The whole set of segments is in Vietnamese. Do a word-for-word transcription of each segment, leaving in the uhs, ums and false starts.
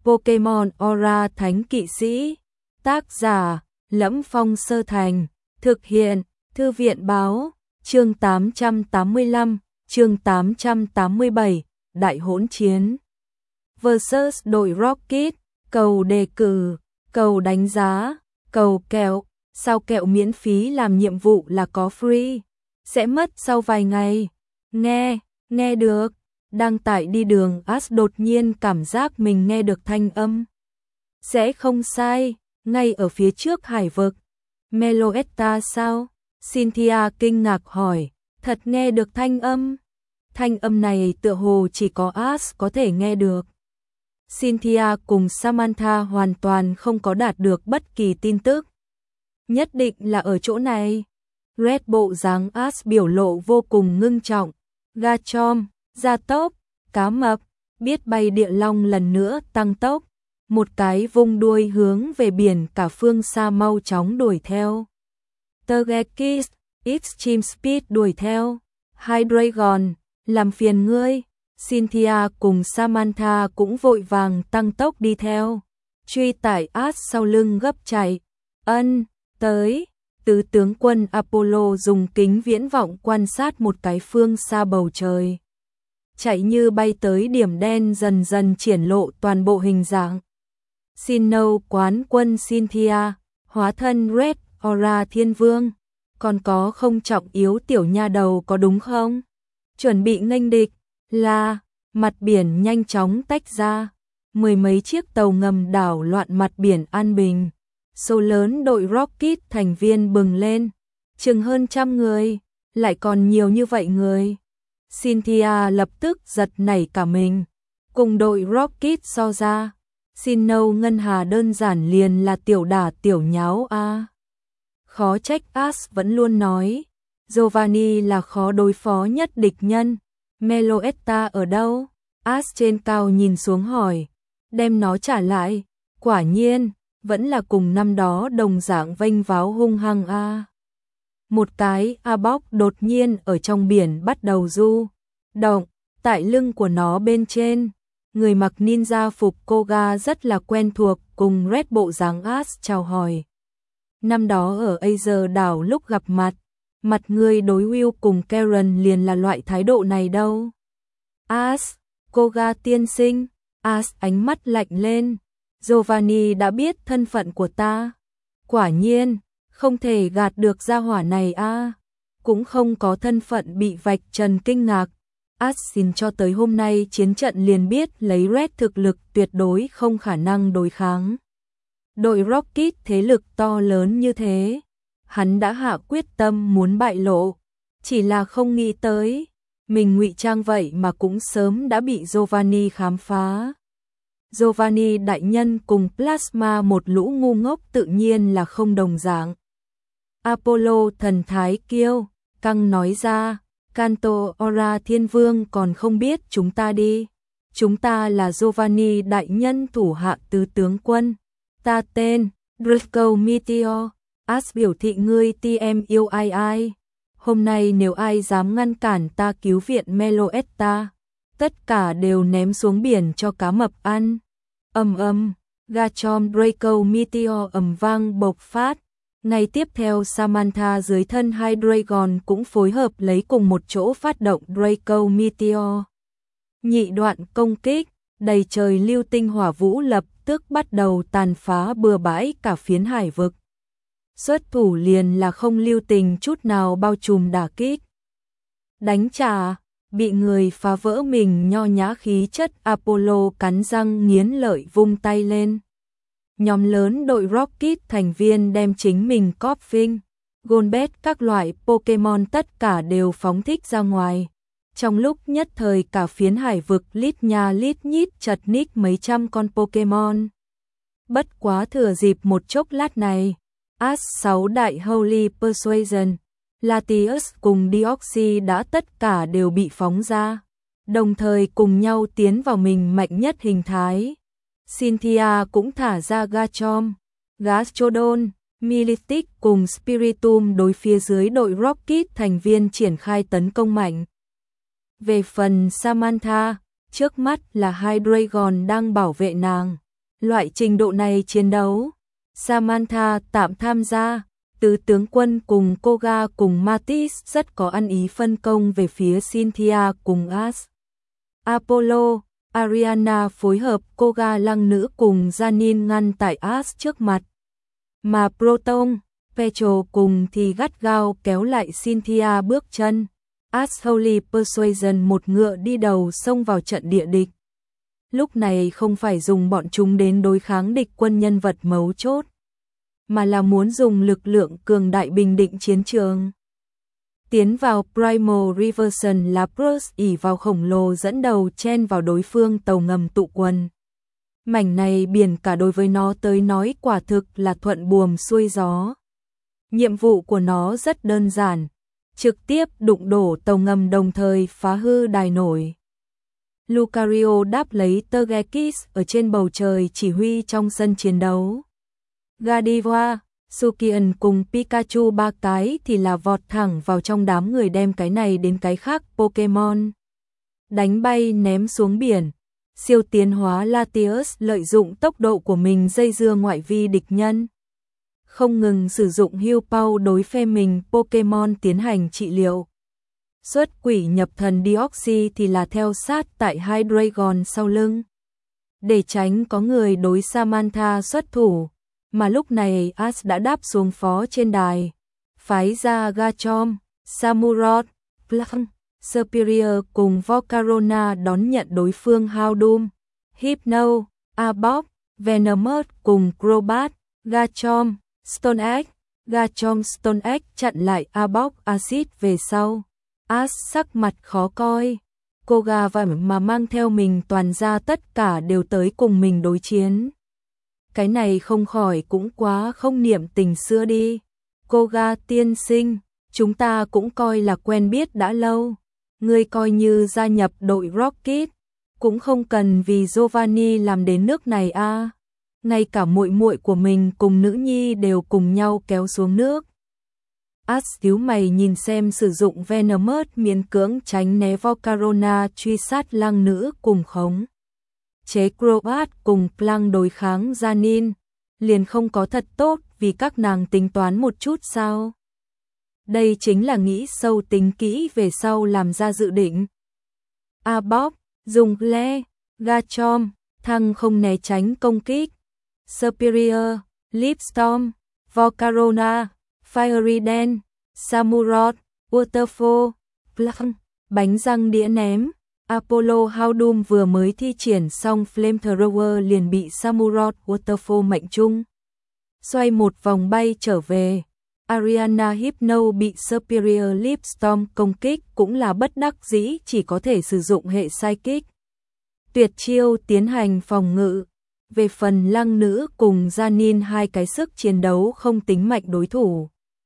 Pokemon Aura Thánh Kỵ Sĩ. Tác giả: Lẫm Phong Sơ Thành. Thực hiện: Thư viện Báo. Chương tám trăm tám mươi lăm, chương tám trăm tám mươi bảy, Đại hỗn chiến versus đội Rocket. Cầu đề cử, cầu đánh giá, cầu kẹo. Sao kẹo miễn phí làm nhiệm vụ là có free, sẽ mất sau vài ngày. Nghe, nghe được. Đang tải đi đường, Ash đột nhiên cảm giác mình nghe được thanh âm. Sẽ không sai, ngay ở phía trước hải vực. Meloetta sao? Cynthia kinh ngạc hỏi, thật nghe được thanh âm? Thanh âm này tựa hồ chỉ có Ash có thể nghe được. Cynthia cùng Samantha hoàn toàn không có đạt được bất kỳ tin tức. Nhất định là ở chỗ này. Red bộ dáng Ash biểu lộ vô cùng ngưng trọng. Garchomp, gia tốc, cá mập, biết bay địa long lần nữa tăng tốc. Một cái vung đuôi hướng về biển cả phương xa mau chóng đuổi theo. Togekiss, Extreme Speed đuổi theo. Hydreigon, làm phiền ngươi. Cynthia cùng Samantha cũng vội vàng tăng tốc đi theo. Truy tải Ash sau lưng gấp chạy. Ân, tới. Tứ tướng quân Apollo dùng kính viễn vọng quan sát một cái phương xa bầu trời. Chạy như bay tới điểm đen dần dần triển lộ toàn bộ hình dạng. Sinnoh quán quân Cynthia, hóa thân Red Aura Thiên Vương. Còn có không trọng yếu tiểu nha đầu có đúng không? Chuẩn bị nghênh địch. Là, mặt biển nhanh chóng tách ra. Mười mấy chiếc tàu ngầm đảo loạn mặt biển an bình. Số lớn đội Rocket thành viên bừng lên. Chừng hơn trăm người. Lại còn nhiều như vậy người. Cynthia lập tức giật nảy cả mình. Cùng đội Rocket so ra. Sinnoh Ngân Hà đơn giản liền là tiểu đả tiểu nháo a. À. Khó trách Ash vẫn luôn nói. Giovanni là khó đối phó nhất địch nhân. Meloetta ở đâu? Ash trên cao nhìn xuống hỏi. Đem nó trả lại. Quả nhiên, vẫn là cùng năm đó đồng dạng vênh váo hung hăng a. À. Một cái Arbok đột nhiên ở trong biển bắt đầu du động, tại lưng của nó bên trên. Người mặc ninja phục Koga rất là quen thuộc cùng Red bộ dáng Ash chào hỏi. Năm đó ở Azer đảo lúc gặp mặt, mặt người đối Will cùng Karen liền là loại thái độ này đâu. Ash, Koga tiên sinh. Ash ánh mắt lạnh lên. Giovanni đã biết thân phận của ta. Quả nhiên, không thể gạt được gia hỏa này a. À. Cũng không có thân phận bị vạch trần kinh ngạc. Ash xin cho tới hôm nay chiến trận liền biết lấy Red thực lực tuyệt đối không khả năng đối kháng. Đội Rocket thế lực to lớn như thế. Hắn đã hạ quyết tâm muốn bại lộ. Chỉ là không nghĩ tới. Mình ngụy trang vậy mà cũng sớm đã bị Giovanni khám phá. Giovanni đại nhân cùng Plasma một lũ ngu ngốc tự nhiên là không đồng dạng. Apollo thần thái kiêu, căng nói ra, Kanto Aura Thiên Vương còn không biết chúng ta đi. Chúng ta là Giovanni đại nhân thủ hạ tứ tướng quân. Ta tên, Draco Meteor. Ash biểu thị ngươi tê em yêu ai ai. Hôm nay nếu ai dám ngăn cản ta cứu viện Meloetta, tất cả đều ném xuống biển cho cá mập ăn. Ầm ầm, Garchomp Draco Meteor ầm vang bộc phát. Ngay tiếp theo Samantha dưới thân Hydreigon cũng phối hợp lấy cùng một chỗ phát động Draco Meteor. Nhị đoạn công kích, đầy trời lưu tinh hỏa vũ lập tức bắt đầu tàn phá bừa bãi cả phiến hải vực. Xuất thủ liền là không lưu tình chút nào bao trùm đả kích. Đánh trả, bị người phá vỡ mình nho nhã khí chất Apollo cắn răng nghiến lợi vung tay lên. Nhóm lớn đội Rocket thành viên đem chính mình Koffing, Golbat các loại Pokemon tất cả đều phóng thích ra ngoài. Trong lúc nhất thời cả phiến hải vực lít nha lít nhít chật ních mấy trăm con Pokemon. Bất quá thừa dịp một chốc lát này, Ash sáu đại Holy Persuasion, Latios cùng Deoxy đã tất cả đều bị phóng ra, đồng thời cùng nhau tiến vào mình mạnh nhất hình thái. Cynthia cũng thả ra Garchomp, Gastrodon, Milotic cùng Spiritomb đối phía dưới đội Rocket thành viên triển khai tấn công mạnh. Về phần Samantha, trước mắt là Hydreigon đang bảo vệ nàng. Loại trình độ này chiến đấu, Samantha tạm tham gia, tứ tướng quân cùng Koga cùng Matisse rất có ăn ý phân công về phía Cynthia cùng Ash. Apollo, Ariana phối hợp Koga lăng nữ cùng Janine ngăn tại Ash trước mặt. Mà Proton, Petro cùng thì gắt gao kéo lại Cynthia bước chân. Ash Holy Persuasion một ngựa đi đầu xông vào trận địa địch. Lúc này không phải dùng bọn chúng đến đối kháng địch quân nhân vật mấu chốt, mà là muốn dùng lực lượng cường đại bình định chiến trường. Tiến vào Primal Reversion là Bruce ỉ vào khổng lồ dẫn đầu chen vào đối phương tàu ngầm tụ quần. Mảnh này biển cả đối với nó tới nói quả thực là thuận buồm xuôi gió. Nhiệm vụ của nó rất đơn giản, trực tiếp đụng đổ tàu ngầm đồng thời phá hư đài nổi. Lucario đáp lấy Tergekis ở trên bầu trời chỉ huy trong sân chiến đấu. Gardevoir, Sukian cùng Pikachu ba cái thì là vọt thẳng vào trong đám người đem cái này đến cái khác Pokemon. Đánh bay ném xuống biển. Siêu tiến hóa Latios lợi dụng tốc độ của mình dây dưa ngoại vi địch nhân. Không ngừng sử dụng Heal Pow đối phe mình Pokemon tiến hành trị liệu. Xuất quỷ nhập thần Deoxy thì là theo sát tại Hydreigon sau lưng. Để tránh có người đối Samantha xuất thủ, mà lúc này Ash đã đáp xuống phó trên đài. Phái ra Garchomp, Samurott, Plum, Superior cùng Volcarona đón nhận đối phương Houndoom, Hypno, Arbok, Venomoth cùng Crobat, Garchomp, Stoneegg, Garchomp Stoneegg chặn lại Arbok Acid về sau. Ash sắc mặt khó coi, Koga và mà mang theo mình toàn ra tất cả đều tới cùng mình đối chiến. Cái này không khỏi cũng quá không niệm tình xưa đi. Koga tiên sinh, chúng ta cũng coi là quen biết đã lâu. Ngươi coi như gia nhập đội Rocket, cũng không cần vì Giovanni làm đến nước này a. À. Ngay cả muội muội của mình cùng nữ nhi đều cùng nhau kéo xuống nước. Ash nhíu mày nhìn xem sử dụng Venomoth miễn cưỡng tránh né Volcarona truy sát lăng nữ cùng khống. Chế Crobat cùng Plung đối kháng Janine, liền không có thật tốt vì các nàng tính toán một chút sao. Đây chính là nghĩ sâu tính kỹ về sau làm ra dự định. Arbok, dùng le, Garchomp, thăng không né tránh công kích. Superior, Lipstorm, Volcarona, Fiery Dance, Samurott, Waterfall, Plum, bánh răng đĩa ném. Apollo Houndoom vừa mới thi triển xong Flamethrower liền bị Samurott Waterfall mệnh trung. Xoay một vòng bay trở về. Ariana Hypno bị Superior Lipstorm công kích cũng là bất đắc dĩ chỉ có thể sử dụng hệ Psychic. Tuyệt chiêu tiến hành phòng ngự. Về phần lăng nữ cùng Janine hai cái sức chiến đấu không tính mạnh đối thủ.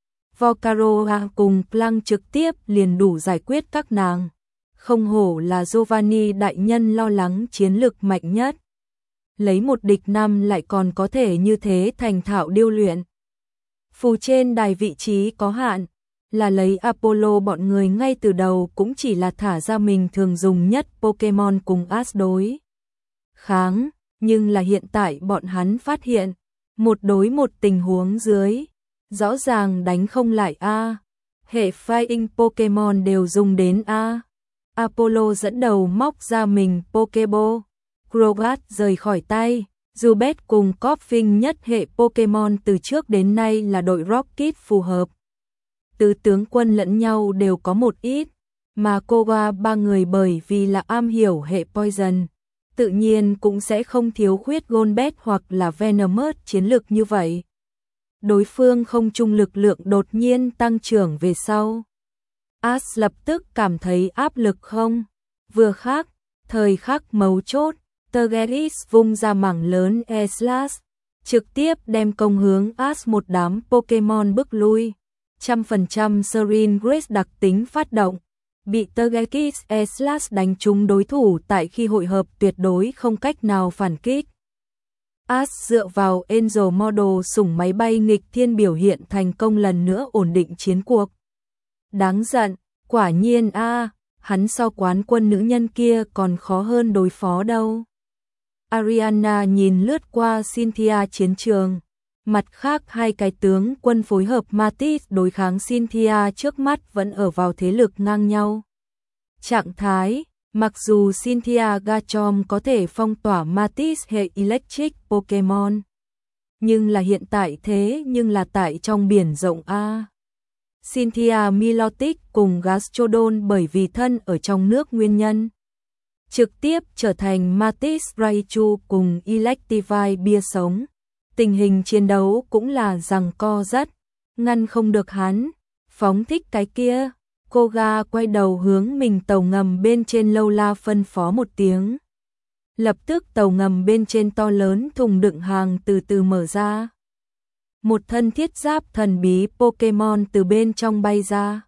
Volcarona cùng Plung trực tiếp liền đủ giải quyết các nàng. Không hổ là Giovanni đại nhân lo lắng chiến lực mạnh nhất. Lấy một địch năm lại còn có thể như thế thành thạo điêu luyện. Phù trên đài vị trí có hạn, là lấy Apollo bọn người ngay từ đầu cũng chỉ là thả ra mình thường dùng nhất Pokemon cùng Ash đối kháng, nhưng là hiện tại bọn hắn phát hiện, một đối một tình huống dưới, rõ ràng đánh không lại A, hệ Flying Pokemon đều dùng đến A. Apollo dẫn đầu móc ra mình Pokeball, Crobat rời khỏi tay. Zubat cùng Koffing nhất hệ Pokemon từ trước đến nay là đội Rocket phù hợp. Tứ tướng quân lẫn nhau đều có một ít, mà Koga ba người bởi vì là am hiểu hệ Poison, tự nhiên cũng sẽ không thiếu khuyết Golbat hoặc là Venomoth chiến lực như vậy. Đối phương không chung lực lượng đột nhiên tăng trưởng về sau. Ash lập tức cảm thấy áp lực không? Vừa khác, thời khắc mấu chốt. Tergeris vung ra mảng lớn E-Slash, trực tiếp đem công hướng Ash một đám Pokemon bức lui. Trăm phần trăm Serene Grace đặc tính phát động, bị Tergeris E-Slash đánh trúng đối thủ tại khi hội hợp tuyệt đối không cách nào phản kích. Ash dựa vào Angel Model sủng máy bay nghịch thiên biểu hiện thành công lần nữa ổn định chiến cuộc. Đáng giận, quả nhiên a, à, hắn so quán quân nữ nhân kia còn khó hơn đối phó đâu. Ariana nhìn lướt qua Cynthia chiến trường. Mặt khác hai cái tướng quân phối hợp Mattis đối kháng Cynthia trước mắt vẫn ở vào thế lực ngang nhau. Trạng thái, mặc dù Cynthia Garchomp có thể phong tỏa Mattis hệ Electric Pokemon, nhưng là hiện tại thế nhưng là tại trong biển rộng A. Cynthia Milotic cùng Gastrodon bởi vì thân ở trong nước nguyên nhân, trực tiếp trở thành Mattis Raichu cùng Electivire bia sống. Tình hình chiến đấu cũng là giằng co rất, ngăn không được hắn, phóng thích cái kia. Koga quay đầu hướng mình tàu ngầm bên trên lâu la phân phó một tiếng. Lập tức tàu ngầm bên trên to lớn thùng đựng hàng từ từ mở ra. Một thân thiết giáp thần bí Pokemon từ bên trong bay ra.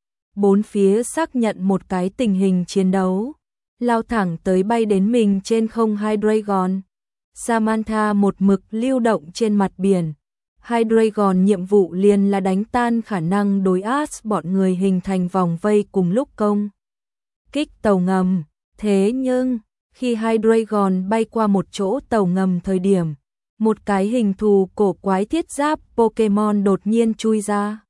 Bốn phía xác nhận một cái tình hình chiến đấu, lao thẳng tới bay đến mình trên không Hydreigon. Samantha một mực lưu động trên mặt biển. Hydreigon nhiệm vụ liền là đánh tan khả năng đối Ash bọn người hình thành vòng vây cùng lúc công kích tàu ngầm. Thế nhưng, khi Hydreigon bay qua một chỗ tàu ngầm thời điểm, một cái hình thù cổ quái thiết giáp Pokemon đột nhiên chui ra.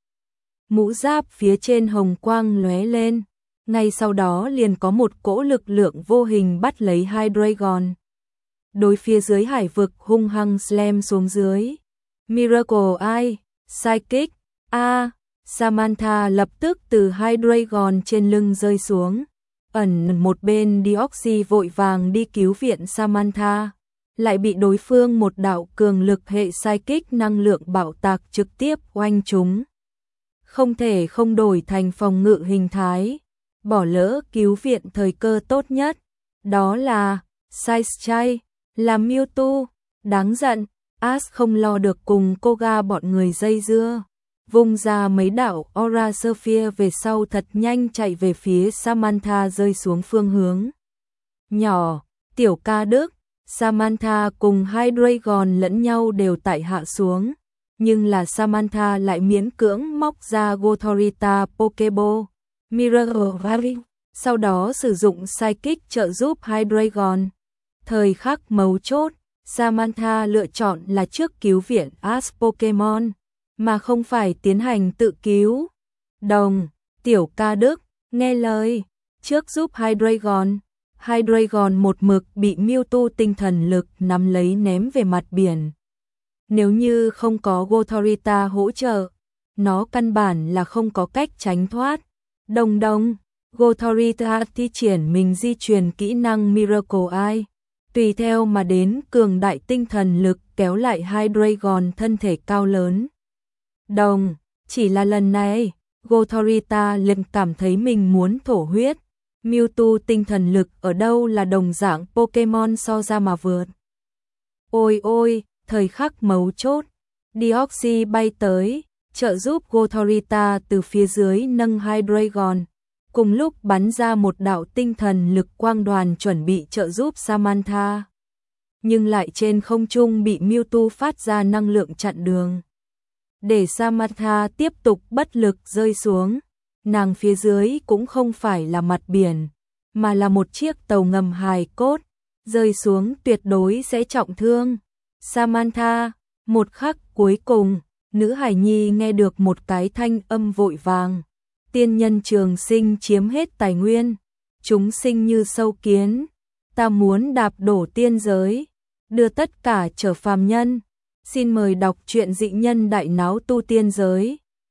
Mũ giáp phía trên hồng quang lóe lên, ngay sau đó liền có một cỗ lực lượng vô hình bắt lấy Hydreigon. Đối phía dưới hải vực hung hăng slam xuống dưới. Miracle Eye, Psychic, A, Samantha lập tức từ Hydreigon trên lưng rơi xuống. Ẩn một bên Deoxys vội vàng đi cứu viện Samantha, lại bị đối phương một đạo cường lực hệ Psychic năng lượng bạo tạc trực tiếp oanh chúng. Không thể không đổi thành phòng ngự hình thái, bỏ lỡ cứu viện thời cơ tốt nhất. Đó là Saischai, là Mewtwo, đáng giận. Ash không lo được cùng Koga bọn người dây dưa, vung ra mấy đạo Aura Sphere về sau thật nhanh chạy về phía Samantha rơi xuống phương hướng. Nhỏ, tiểu ca đức, Samantha cùng Hydreigon lẫn nhau đều tại hạ xuống, nhưng là Samantha lại miễn cưỡng móc ra Gothorita Pokeball, Miracle Valley, sau đó sử dụng Psychic trợ giúp Hydreigon. Thời khắc mấu chốt, Samantha lựa chọn là trước cứu viện Ash Pokemon, mà không phải tiến hành tự cứu. Đồng, tiểu ca đức, nghe lời, trước giúp Hydreigon. Hydreigon một mực bị Mewtwo tinh thần lực nắm lấy ném về mặt biển. Nếu như không có Gothorita hỗ trợ, nó căn bản là không có cách tránh thoát. Đồng đồng, Gothorita thi triển mình di truyền kỹ năng Miracle Eye, tùy theo mà đến cường đại tinh thần lực kéo lại Hydreigon thân thể cao lớn. Đồng, chỉ là lần này, Gothorita liền cảm thấy mình muốn thổ huyết. Mewtwo tinh thần lực ở đâu là đồng dạng Pokemon so ra mà vượt. Ôi ôi, thời khắc mấu chốt, Deoxys bay tới, trợ giúp Gothorita từ phía dưới nâng Hydreigon. Cùng lúc bắn ra một đạo tinh thần lực quang đoàn chuẩn bị trợ giúp Samantha, nhưng lại trên không trung bị Mewtwo phát ra năng lượng chặn đường, để Samantha tiếp tục bất lực rơi xuống. Nàng phía dưới cũng không phải là mặt biển, mà là một chiếc tàu ngầm hài cốt, rơi xuống tuyệt đối sẽ trọng thương Samantha. Một khắc cuối cùng, nữ hải nhi nghe được một cái thanh âm vội vàng. Tiên nhân trường sinh chiếm hết tài nguyên, chúng sinh như sâu kiến, ta muốn đạp đổ tiên giới, đưa tất cả trở phàm nhân. Xin mời đọc truyện dị nhân đại náo tu tiên giới.